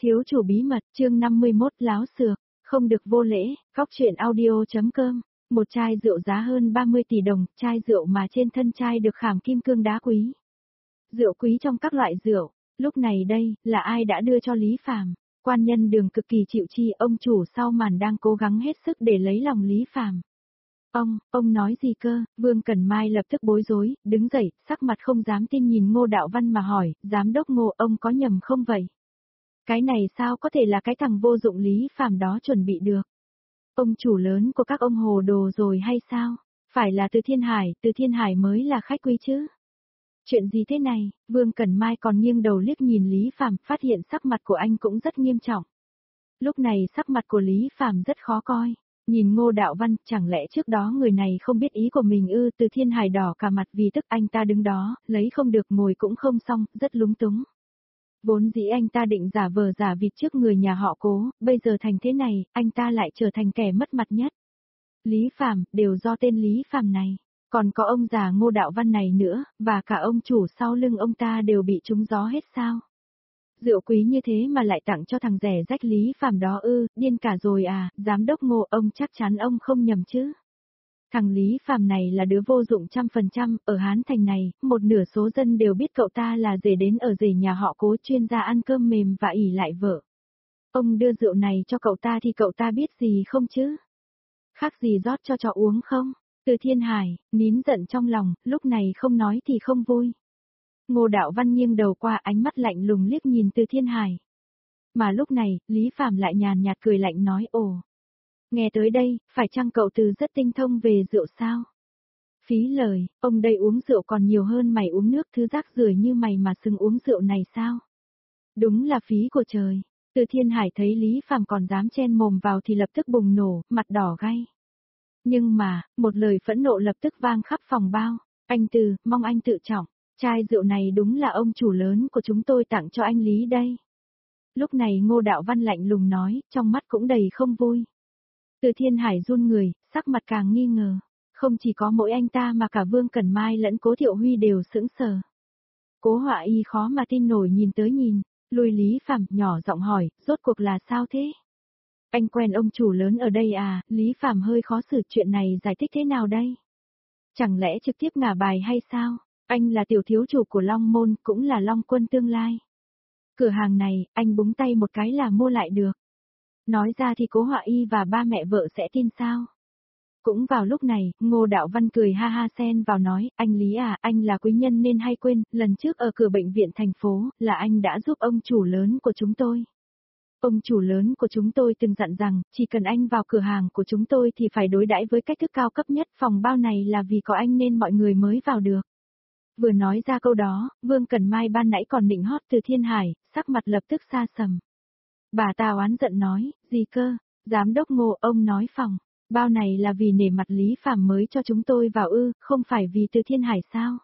Thiếu chủ bí mật, chương 51 láo xược, không được vô lễ, góc truyện audio.com. Một chai rượu giá hơn 30 tỷ đồng, chai rượu mà trên thân chai được khảm kim cương đá quý. Rượu quý trong các loại rượu, lúc này đây, là ai đã đưa cho Lý Phàm? Quan Nhân Đường cực kỳ chịu chi, ông chủ sau màn đang cố gắng hết sức để lấy lòng Lý Phàm. Ông nói gì cơ? Vương Cẩn Mai lập tức bối rối, đứng dậy, sắc mặt không dám tin nhìn Ngô Đạo Văn mà hỏi, giám đốc Ngô, ông có nhầm không vậy? Cái này sao có thể là cái thằng vô dụng Lý Phàm đó chuẩn bị được? Ông chủ lớn của các ông hồ đồ rồi hay sao? Phải là Từ Thiên Hải mới là khách quý chứ? Chuyện gì thế này? Vương Cẩn Mai còn nghiêng đầu liếc nhìn Lý Phàm, phát hiện sắc mặt của anh cũng rất nghiêm trọng. Lúc này sắc mặt của Lý Phàm rất khó coi. Nhìn Ngô Đạo Văn, chẳng lẽ trước đó người này không biết ý của mình ư? Từ Thiên Hải đỏ cả mặt vì tức, anh ta đứng đó, lấy không được ngồi cũng không xong, rất lúng túng. Vốn dĩ anh ta định giả vờ giả vịt trước người nhà họ Cố, bây giờ thành thế này, anh ta lại trở thành kẻ mất mặt nhất. Lý Phàm, đều do tên Lý Phàm này, còn có ông già Ngô Đạo Văn này nữa, và cả ông chủ sau lưng ông ta đều bị trúng gió hết sao? Rượu quý như thế mà lại tặng cho thằng rẻ rách Lý Phàm đó ư? Điên cả rồi à? Giám đốc Ngô, ông chắc chắn ông không nhầm chứ? Thằng Lý Phàm này là đứa vô dụng 100%, ở Hán Thành này, một nửa số dân đều biết cậu ta là rể đến ở rể nhà họ Cố, chuyên gia ăn cơm mềm và ỷ lại vợ. Ông đưa rượu này cho cậu ta thì cậu ta biết gì không chứ? Khác gì rót cho chó uống không? Từ Thiên Hải, nín giận trong lòng, lúc này không nói thì không vui. Ngô Đạo Văn nghiêng đầu qua, ánh mắt lạnh lùng liếc nhìn Từ Thiên Hải. Mà lúc này, Lý Phàm lại nhàn nhạt cười lạnh nói, ồ. Nghe tới đây, phải chăng cậu Từ rất tinh thông về rượu sao? Phí lời, ông đây uống rượu còn nhiều hơn mày uống nước, thứ rác rưởi như mày mà xứng uống rượu này sao? Đúng là phí của trời. Từ Thiên Hải thấy Lý Phàm còn dám chen mồm vào thì lập tức bùng nổ, mặt đỏ gay. Nhưng mà, một lời phẫn nộ lập tức vang khắp phòng bao. Anh Từ, mong anh tự trọng. Chai rượu này đúng là ông chủ lớn của chúng tôi tặng cho anh Lý đây. Lúc này Ngô Đạo Văn lạnh lùng nói, trong mắt cũng đầy không vui. Từ Thiên Hải run người, sắc mặt càng nghi ngờ. Không chỉ có mỗi anh ta mà cả Vương Cẩn Mai lẫn Cố Thiệu Huy đều sững sờ. Cố Họa Y khó mà tin nổi nhìn tới nhìn, lùi Lý Phàm, nhỏ giọng hỏi, rốt cuộc là sao thế? Anh quen ông chủ lớn ở đây à? Lý Phàm hơi khó xử, chuyện này giải thích thế nào đây? Chẳng lẽ trực tiếp ngả bài hay sao? Anh là tiểu thiếu chủ của Long Môn, cũng là Long Quân tương lai. Cửa hàng này, anh búng tay một cái là mua lại được. Nói ra thì Cố Họa Y và ba mẹ vợ sẽ tin sao? Cũng vào lúc này, Ngô Đạo Văn cười ha ha xen vào nói, anh Lý à, anh là quý nhân nên hay quên, lần trước ở cửa bệnh viện thành phố, là anh đã giúp ông chủ lớn của chúng tôi. Ông chủ lớn của chúng tôi từng dặn rằng, chỉ cần anh vào cửa hàng của chúng tôi thì phải đối đãi với cách thức cao cấp nhất, phòng bao này là vì có anh nên mọi người mới vào được. Vừa nói ra câu đó, Vương Cẩn Mai ban nãy còn nịnh hót Từ Thiên Hải, sắc mặt lập tức xa sầm. Bà ta oán giận nói, gì cơ, giám đốc Ngô, ông nói phòng, bao này là vì nể mặt Lý Phàm mới cho chúng tôi vào ư, không phải vì Từ Thiên Hải sao?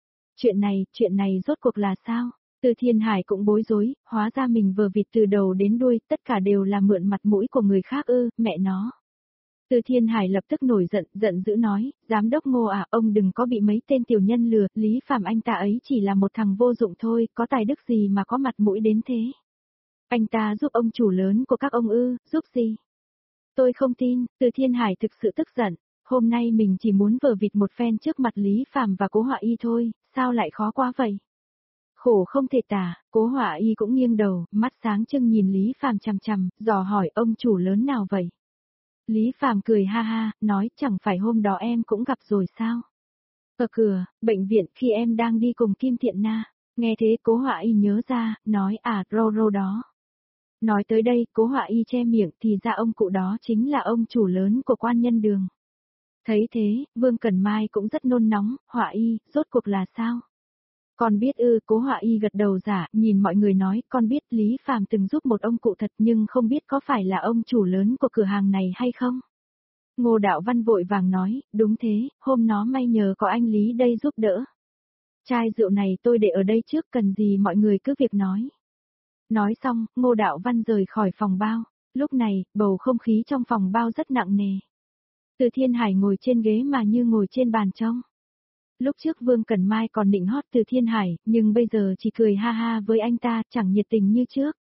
Chuyện này rốt cuộc là sao? Từ Thiên Hải cũng bối rối, hóa ra mình vờ vịt từ đầu đến đuôi, tất cả đều là mượn mặt mũi của người khác ư, mẹ nó. Từ Thiên Hải lập tức nổi giận, giận dữ nói, giám đốc Ngô à, ông đừng có bị mấy tên tiểu nhân lừa, Lý Phàm anh ta ấy chỉ là một thằng vô dụng thôi, có tài đức gì mà có mặt mũi đến thế. Anh ta giúp ông chủ lớn của các ông ư, giúp gì? Tôi không tin, Từ Thiên Hải thực sự tức giận, hôm nay mình chỉ muốn vờ vịt một phen trước mặt Lý Phàm và Cố Họa Y thôi, sao lại khó quá vậy? Khổ không thể tả, Cố Họa Y cũng nghiêng đầu, mắt sáng trưng nhìn Lý Phàm chằm chằm, dò hỏi ông chủ lớn nào vậy? Lý Phàm cười ha ha, nói chẳng phải hôm đó em cũng gặp rồi sao? Ở cửa, bệnh viện khi em đang đi cùng Kim Thiện Na, nghe thế Cố Họa Y nhớ ra, nói à, Rô đó. Nói tới đây, Cố Họa Y che miệng thì ra ông cụ đó chính là ông chủ lớn của Quan Nhân Đường. Thấy thế, Vương Cẩn Mai cũng rất nôn nóng, Họa Y, rốt cuộc là sao? Con biết ư, Cố Họa Y gật đầu giả, nhìn mọi người nói, con biết Lý Phàm từng giúp một ông cụ thật nhưng không biết có phải là ông chủ lớn của cửa hàng này hay không? Ngô Đạo Văn vội vàng nói, đúng thế, hôm nó may nhờ có anh Lý đây giúp đỡ. Chai rượu này tôi để ở đây trước, cần gì mọi người cứ việc nói. Nói xong, Ngô Đạo Văn rời khỏi phòng bao, lúc này, bầu không khí trong phòng bao rất nặng nề. Từ Thiên Hải ngồi trên ghế mà như ngồi trên bàn trông. Lúc trước Vương Cẩn Mai còn nịnh hót Từ Thiên Hải, nhưng bây giờ chỉ cười ha ha với anh ta, chẳng nhiệt tình như trước.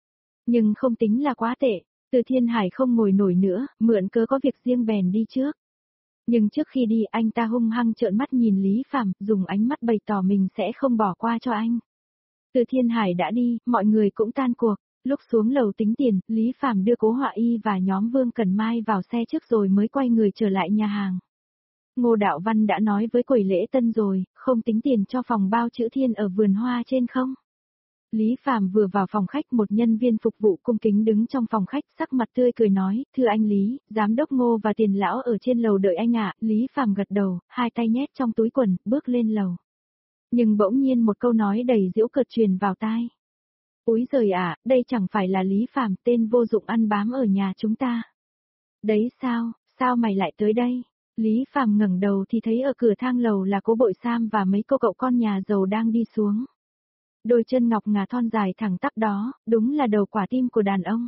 Nhưng không tính là quá tệ, Từ Thiên Hải không ngồi nổi nữa, mượn cớ có việc riêng bèn đi trước. Nhưng trước khi đi anh ta hung hăng trợn mắt nhìn Lý Phàm, dùng ánh mắt bày tỏ mình sẽ không bỏ qua cho anh. Từ Thiên Hải đã đi, mọi người cũng tan cuộc. Lúc xuống lầu tính tiền, Lý Phàm đưa Cố Họa Y và nhóm Vương Cẩn Mai vào xe trước rồi mới quay người trở lại nhà hàng. Ngô Đạo Văn đã nói với quầy lễ tân rồi, không tính tiền cho phòng bao chữ Thiên ở vườn hoa trên không? Lý Phàm vừa vào phòng khách, một nhân viên phục vụ cung kính đứng trong phòng khách, sắc mặt tươi cười nói, thưa anh Lý, giám đốc Ngô và Tiền lão ở trên lầu đợi anh ạ. Lý Phàm gật đầu, hai tay nhét trong túi quần, bước lên lầu. Nhưng bỗng nhiên một câu nói đầy giễu cợt truyền vào tai. Úi giời ạ, đây chẳng phải là Lý Phàm, tên vô dụng ăn bám ở nhà chúng ta. Đấy sao, sao mày lại tới đây? Lý Phàm ngẩng đầu thì thấy ở cửa thang lầu là Cố Bội Sam và mấy cô cậu con nhà giàu đang đi xuống. Đôi chân ngọc ngà thon dài thẳng tắp đó, đúng là đầu quả tim của đàn ông.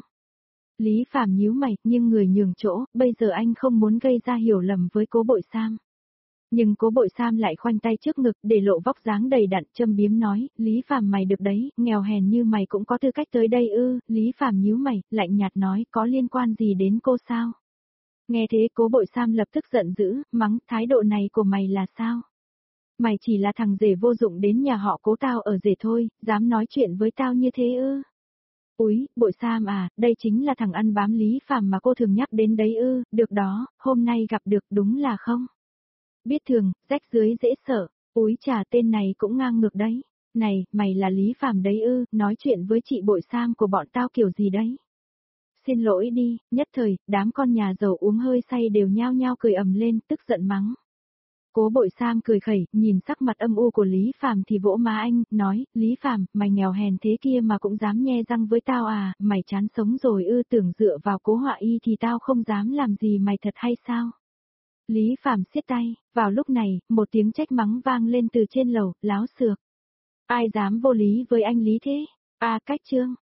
Lý Phàm nhíu mày, nhưng người nhường chỗ, bây giờ anh không muốn gây ra hiểu lầm với Cố Bội Sam. Nhưng Cố Bội Sam lại khoanh tay trước ngực, để lộ vóc dáng đầy đặn, châm biếm nói, Lý Phàm mày được đấy, nghèo hèn như mày cũng có tư cách tới đây ư? Lý Phàm nhíu mày, lạnh nhạt nói, có liên quan gì đến cô sao? Nghe thế Cố Bội Sam lập tức giận dữ, mắng, thái độ này của mày là sao? Mày chỉ là thằng rể vô dụng đến nhà họ Cố tao ở rể thôi, dám nói chuyện với tao như thế ư? Úi, Bội Sam à, đây chính là thằng ăn bám Lý Phàm mà cô thường nhắc đến đấy ư? Được đó, hôm nay gặp được đúng là không? Biết thường, rách dưới dễ sợ, úi chà, tên này cũng ngang ngược đấy. Này, mày là Lý Phàm đấy ư? Nói chuyện với chị Bội Sam của bọn tao kiểu gì đấy? Xin lỗi đi. Nhất thời, đám con nhà giàu uống hơi say đều nhao nhao cười ầm lên, tức giận mắng. Cố Bội Sam cười khẩy, nhìn sắc mặt âm u của Lý Phàm thì vỗ má anh, nói, Lý Phàm, mày nghèo hèn thế kia mà cũng dám nhe răng với tao à, mày chán sống rồi ư? Tưởng dựa vào Cố Họa Y thì tao không dám làm gì mày thật hay sao? Lý Phàm siết tay, vào lúc này, một tiếng trách mắng vang lên từ trên lầu, láo xược. Ai dám vô lý với anh Lý thế? À, cách trương.